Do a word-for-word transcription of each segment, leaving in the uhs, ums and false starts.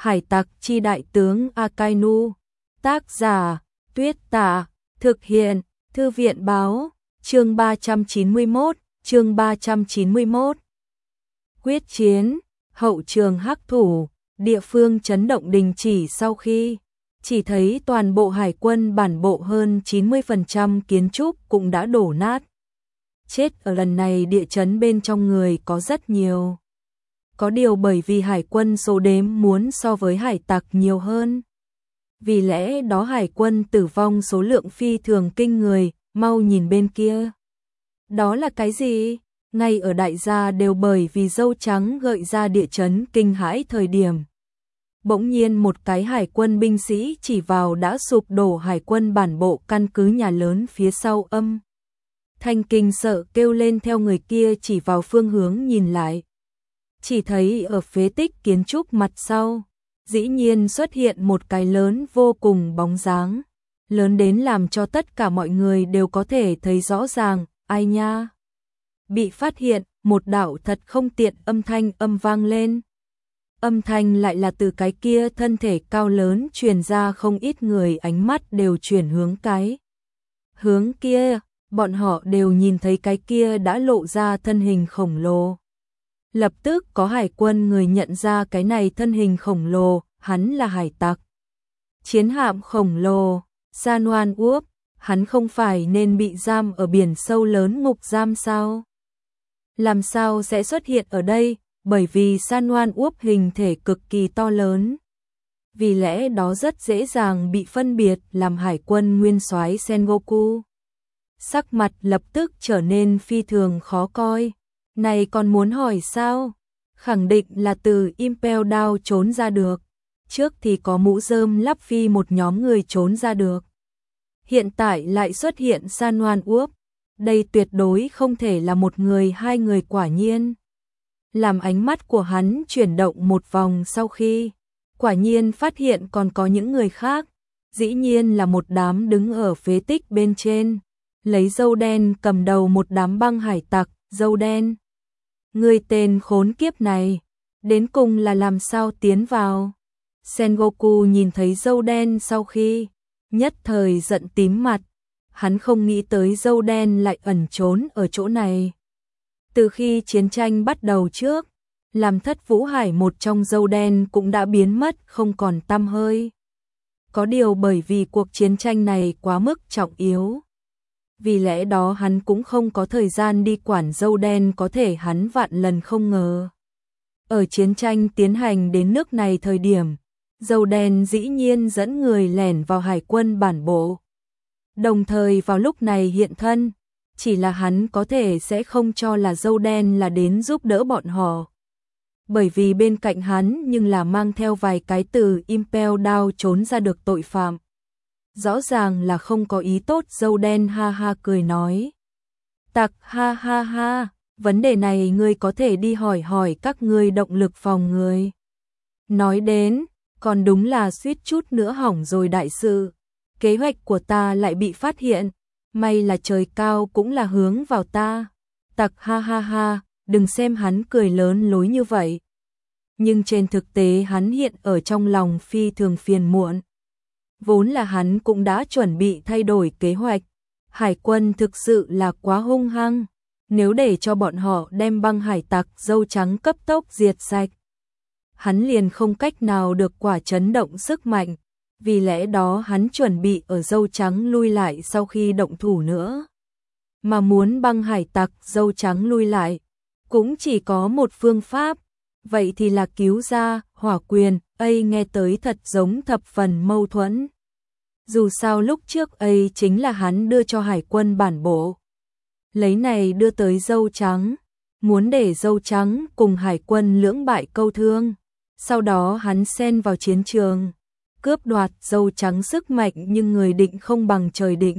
Hải tặc chi đại tướng Akainu. Tác giả Tuyết Tả. Thực hiện Thư viện Báo. Chương ba trăm chín mươi mốt. Chương ba trăm chín mươi mốt. Quyết chiến. Hậu trường hắc thủ. Địa phương chấn động đình chỉ sau khi chỉ thấy toàn bộ hải quân bản bộ hơn chín mươi phần trăm kiến trúc cũng đã đổ nát. Chết ở lần này địa chấn bên trong người có rất nhiều. Có điều bởi vì hải quân số đếm muốn so với hải tặc nhiều hơn. Vì lẽ đó hải quân tử vong số lượng phi thường kinh người, mau nhìn bên kia. Đó là cái gì? Ngay ở đại gia đều bởi vì dâu trắng gợi ra địa chấn kinh hãi thời điểm. Bỗng nhiên một cái hải quân binh sĩ chỉ vào đã sụp đổ hải quân bản bộ căn cứ nhà lớn phía sau âm. Thanh kinh sợ kêu lên theo người kia chỉ vào phương hướng nhìn lại. Chỉ thấy ở phế tích kiến trúc mặt sau, dĩ nhiên xuất hiện một cái lớn vô cùng bóng dáng. Lớn đến làm cho tất cả mọi người đều có thể thấy rõ ràng, ai nha. Bị phát hiện, một đạo thật không tiện âm thanh âm vang lên. Âm thanh lại là từ cái kia thân thể cao lớn truyền ra, không ít người ánh mắt đều chuyển hướng cái. Hướng kia, bọn họ đều nhìn thấy cái kia đã lộ ra thân hình khổng lồ. Lập tức có hải quân người nhận ra cái này thân hình khổng lồ, hắn là hải tặc. Chiến hạm khổng lồ, San Juan Uốc, hắn không phải nên bị giam ở biển sâu lớn ngục giam sao? Làm sao sẽ xuất hiện ở đây? Bởi vì San Juan Uốc hình thể cực kỳ to lớn. Vì lẽ đó rất dễ dàng bị phân biệt làm hải quân nguyên soái Sengoku. Sắc mặt lập tức trở nên phi thường khó coi. Này còn muốn hỏi sao? Khẳng định là từ Impel Down trốn ra được. Trước thì có mũ rơm lắp phi một nhóm người trốn ra được. Hiện tại lại xuất hiện San Juan Uốc. Đây tuyệt đối không thể là một người hai người quả nhiên. Làm ánh mắt của hắn chuyển động một vòng sau khi quả nhiên phát hiện còn có những người khác. Dĩ nhiên là một đám đứng ở phế tích bên trên. Lấy dâu đen cầm đầu một đám băng hải tặc, dâu đen. Người tên khốn kiếp này, đến cùng là làm sao tiến vào? Sengoku nhìn thấy dâu đen sau khi, nhất thời giận tím mặt. Hắn không nghĩ tới dâu đen lại ẩn trốn ở chỗ này. Từ khi chiến tranh bắt đầu trước, làm Thất Vũ Hải một trong dâu đen cũng đã biến mất không còn tăm hơi. Có điều bởi vì cuộc chiến tranh này quá mức trọng yếu. Vì lẽ đó hắn cũng không có thời gian đi quản dâu đen, có thể hắn vạn lần không ngờ. Ở chiến tranh tiến hành đến nước này thời điểm, dâu đen dĩ nhiên dẫn người lẻn vào hải quân bản bộ. Đồng thời vào lúc này hiện thân, chỉ là hắn có thể sẽ không cho là dâu đen là đến giúp đỡ bọn họ. Bởi vì bên cạnh hắn nhưng là mang theo vài cái từ Impel Down trốn ra được tội phạm. Rõ ràng là không có ý tốt. Dâu đen ha ha cười nói. Tặc ha ha ha, vấn đề này ngươi có thể đi hỏi hỏi các ngươi động lực phòng người. Nói đến, còn đúng là suýt chút nữa hỏng rồi đại sự. Kế hoạch của ta lại bị phát hiện, may là trời cao cũng là hướng vào ta. Tặc ha ha ha, đừng xem hắn cười lớn lối như vậy. Nhưng trên thực tế hắn hiện ở trong lòng phi thường phiền muộn. Vốn là hắn cũng đã chuẩn bị thay đổi kế hoạch. Hải quân thực sự là quá hung hăng. Nếu để cho bọn họ đem băng hải tặc dâu trắng cấp tốc diệt sạch, hắn liền không cách nào được quả chấn động sức mạnh. Vì lẽ đó hắn chuẩn bị ở dâu trắng lui lại sau khi động thủ nữa. Mà muốn băng hải tặc dâu trắng lui lại, cũng chỉ có một phương pháp. Vậy thì là cứu ra Hỏa Quyền. Ấy nghe tới thật giống thập phần mâu thuẫn. Dù sao lúc trước ấy chính là hắn đưa cho hải quân bản bộ. Lấy này đưa tới dâu trắng, muốn để dâu trắng cùng hải quân lưỡng bại câu thương. Sau đó hắn xen vào chiến trường, cướp đoạt dâu trắng sức mạnh, nhưng người định không bằng trời định.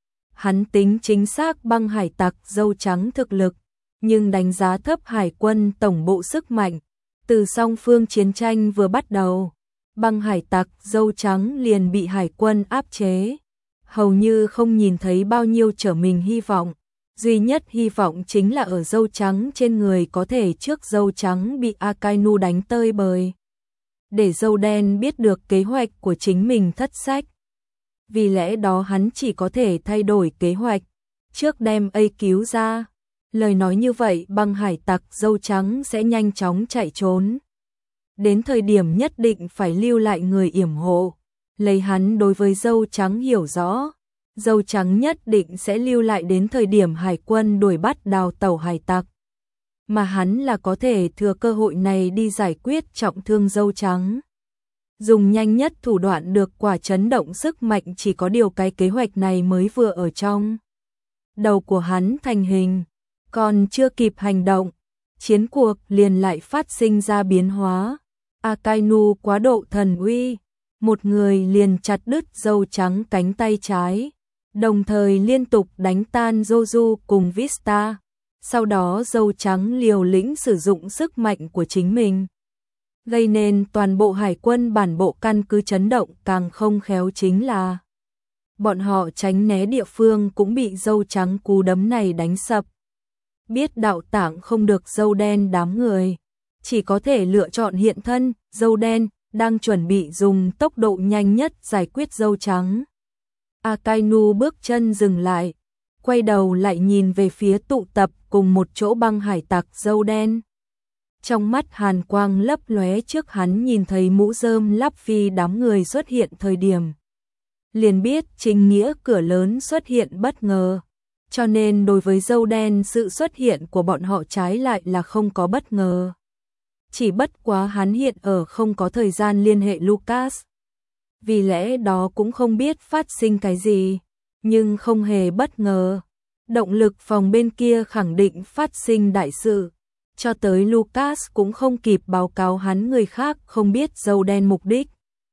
Hắn tính chính xác băng hải tặc dâu trắng thực lực, nhưng đánh giá thấp hải quân tổng bộ sức mạnh. Từ song phương chiến tranh vừa bắt đầu, băng hải tặc dâu trắng liền bị hải quân áp chế. Hầu như không nhìn thấy bao nhiêu trở mình hy vọng. Duy nhất hy vọng chính là ở dâu trắng trên người có thể trước dâu trắng bị Akainu đánh tơi bời. để dâu đen biết được kế hoạch của chính mình thất sách. Vì lẽ đó hắn chỉ có thể thay đổi kế hoạch, trước đem A cứu ra. Lời nói như vậy băng hải tặc dâu trắng sẽ nhanh chóng chạy trốn. Đến thời điểm nhất định phải lưu lại người yểm hộ. Lấy hắn đối với dâu trắng hiểu rõ, dâu trắng nhất định sẽ lưu lại đến thời điểm hải quân đuổi bắt đào tẩu hải tặc. Mà hắn là có thể thừa cơ hội này đi giải quyết trọng thương dâu trắng. Dùng nhanh nhất thủ đoạn được quả chấn động sức mạnh, chỉ có điều cái kế hoạch này mới vừa ở trong đầu của hắn thành hình, còn chưa kịp hành động, chiến cuộc liền lại phát sinh ra biến hóa. Akainu quá độ thần uy, một người liền chặt đứt dâu trắng cánh tay trái, đồng thời liên tục đánh tan Joju cùng Vista. Sau đó dâu trắng liều lĩnh sử dụng sức mạnh của chính mình, gây nên toàn bộ hải quân bản bộ căn cứ chấn động. Càng không khéo chính là bọn họ tránh né địa phương cũng bị dâu trắng cú đấm này đánh sập. Biết đạo tạng không được dâu đen, đám người chỉ có thể lựa chọn hiện thân. Dâu đen đang chuẩn bị dùng tốc độ nhanh nhất giải quyết dâu trắng. Akainu bước chân dừng lại, quay đầu lại nhìn về phía tụ tập cùng một chỗ băng hải tặc dâu đen. Trong mắt hàn quang lấp lóe, trước hắn nhìn thấy mũ rơm lắp phi đám người xuất hiện thời điểm, liền biết chính nghĩa cửa lớn xuất hiện bất ngờ. Cho nên đối với dâu đen, sự xuất hiện của bọn họ trái lại là không có bất ngờ. Chỉ bất quá hắn hiện ở không có thời gian liên hệ Lucas, vì lẽ đó cũng không biết phát sinh cái gì, nhưng không hề bất ngờ. Động lực phòng bên kia khẳng định phát sinh đại sự, cho tới Lucas cũng không kịp báo cáo hắn, người khác không biết dâu đen mục đích.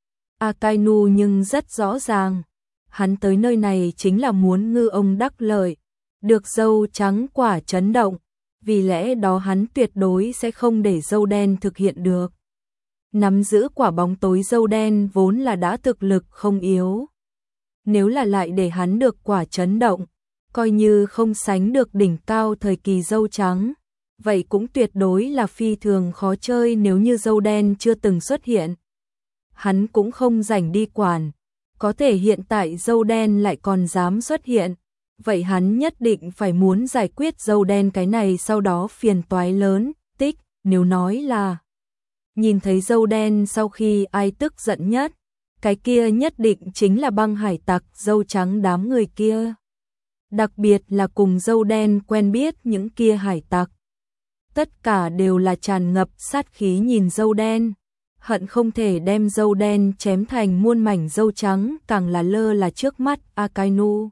Akainu nhưng rất rõ ràng, hắn tới nơi này chính là muốn ngư ông đắc lợi, được dâu trắng quả chấn động, vì lẽ đó hắn tuyệt đối sẽ không để dâu đen thực hiện được. Nắm giữ quả bóng tối dâu đen vốn là đã thực lực không yếu, nếu là lại để hắn được quả chấn động, coi như không sánh được đỉnh cao thời kỳ dâu trắng, vậy cũng tuyệt đối là phi thường khó chơi. Nếu như dâu đen chưa từng xuất hiện, hắn cũng không rảnh đi quản, có thể hiện tại dâu đen lại còn dám xuất hiện, vậy hắn nhất định phải muốn giải quyết dâu đen, cái này sau đó phiền toái lớn. Tích, nếu nói là nhìn thấy dâu đen sau khi ai tức giận nhất, cái kia nhất định chính là băng hải tặc dâu trắng đám người kia. Đặc biệt là cùng dâu đen quen biết những kia hải tặc, tất cả đều là tràn ngập sát khí nhìn dâu đen, hận không thể đem dâu đen chém thành muôn mảnh. Dâu trắng càng là lơ là trước mắt Akainu,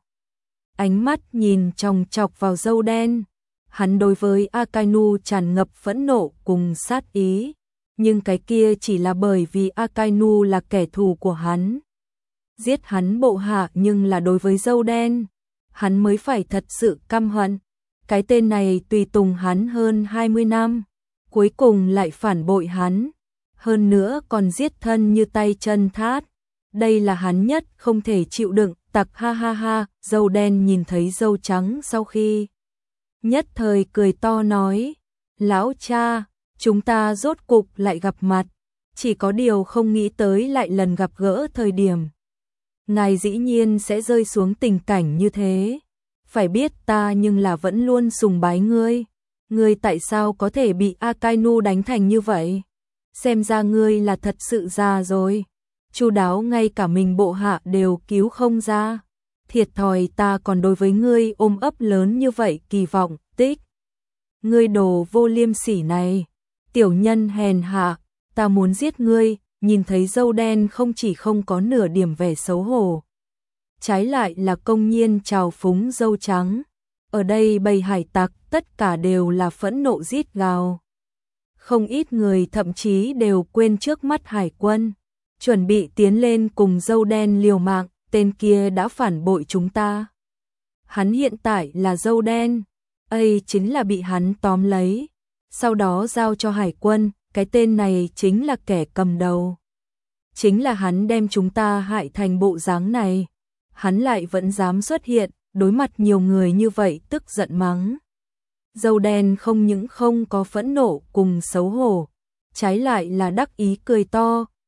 ánh mắt nhìn chòng chọc vào dâu đen. Hắn đối với Akainu tràn ngập phẫn nộ cùng sát ý, nhưng cái kia chỉ là bởi vì Akainu là kẻ thù của hắn, giết hắn bộ hạ, nhưng là đối với dâu đen, hắn mới phải thật sự căm hận. Cái tên này tùy tùng hắn hơn hai mươi năm, cuối cùng lại phản bội hắn, hơn nữa còn giết thân như tay chân thát. Đây là hắn nhất không thể chịu đựng. Tặc ha ha ha. Dâu đen nhìn thấy dâu trắng sau khi nhất thời cười to nói, lão cha, chúng ta rốt cục lại gặp mặt, chỉ có điều không nghĩ tới lại lần gặp gỡ thời điểm ngài dĩ nhiên sẽ rơi xuống tình cảnh như thế. Phải biết ta nhưng là vẫn luôn sùng bái ngươi, ngươi tại sao có thể bị Akainu đánh thành như vậy? Xem ra ngươi là thật sự già rồi, chu đáo ngay cả mình bộ hạ đều cứu không ra. Thiệt thòi, ta còn đối với ngươi ôm ấp lớn như vậy kỳ vọng. Tích, ngươi đồ vô liêm sỉ này, tiểu nhân hèn hạ, ta muốn giết ngươi. Nhìn thấy dâu đen không chỉ không có nửa điểm vẻ xấu hổ, trái lại là công nhiên trào phúng dâu trắng. Ở đây bầy hải tặc tất cả đều là phẫn nộ rít gào. Không ít người thậm chí đều quên trước mắt hải quân, chuẩn bị tiến lên cùng dâu đen liều mạng. Tên kia đã phản bội chúng ta. Hắn hiện tại là dâu đen, ấy chính là bị hắn tóm lấy, sau đó giao cho hải quân. Cái tên này chính là kẻ cầm đầu, chính là hắn đem chúng ta hại thành bộ dáng này. Hắn lại vẫn dám xuất hiện, đối mặt nhiều người như vậy tức giận mắng. Dâu đen không những không có phẫn nộ cùng xấu hổ, trái lại là đắc ý cười to.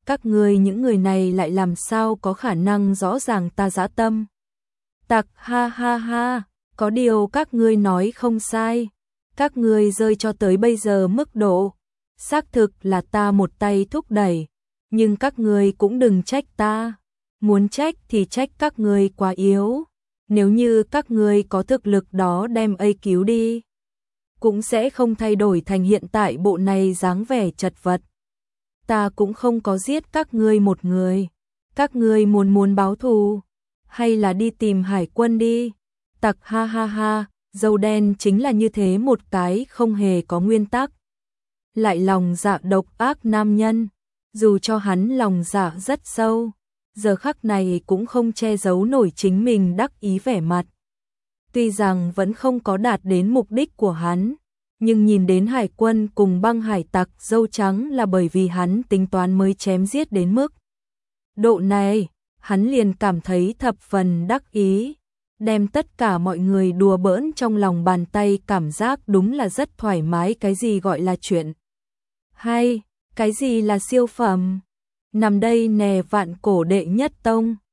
các ngươi những người này lại làm sao có khả năng rõ ràng ta dã tâm. Tặc ha ha ha, có điều các ngươi nói không sai, các ngươi rơi cho tới bây giờ mức độ, xác thực là ta một tay thúc đẩy, nhưng các ngươi cũng đừng trách ta, muốn trách thì trách các ngươi quá yếu, nếu như các ngươi có thực lực đó đem A cứu đi, cũng sẽ không thay đổi thành hiện tại bộ này dáng vẻ chật vật. Ta cũng không có giết các ngươi một người, các ngươi muốn muốn báo thù, hay là đi tìm hải quân đi. Tặc ha ha ha, dâu đen chính là như thế một cái không hề có nguyên tắc. Lại lòng dạ độc ác nam nhân, dù cho hắn lòng dạ rất sâu, giờ khắc này cũng không che giấu nổi chính mình đắc ý vẻ mặt. Tuy rằng vẫn không có đạt đến mục đích của hắn, nhưng nhìn đến hải quân cùng băng hải tặc dâu trắng là bởi vì hắn tính toán mới chém giết đến mức độ này, hắn liền cảm thấy thập phần đắc ý, đem tất cả mọi người đùa bỡn trong lòng bàn tay, cảm giác đúng là rất thoải mái. Cái gì gọi là chuyện hay, cái gì là siêu phẩm, nằm đây nè vạn cổ đệ nhất tông.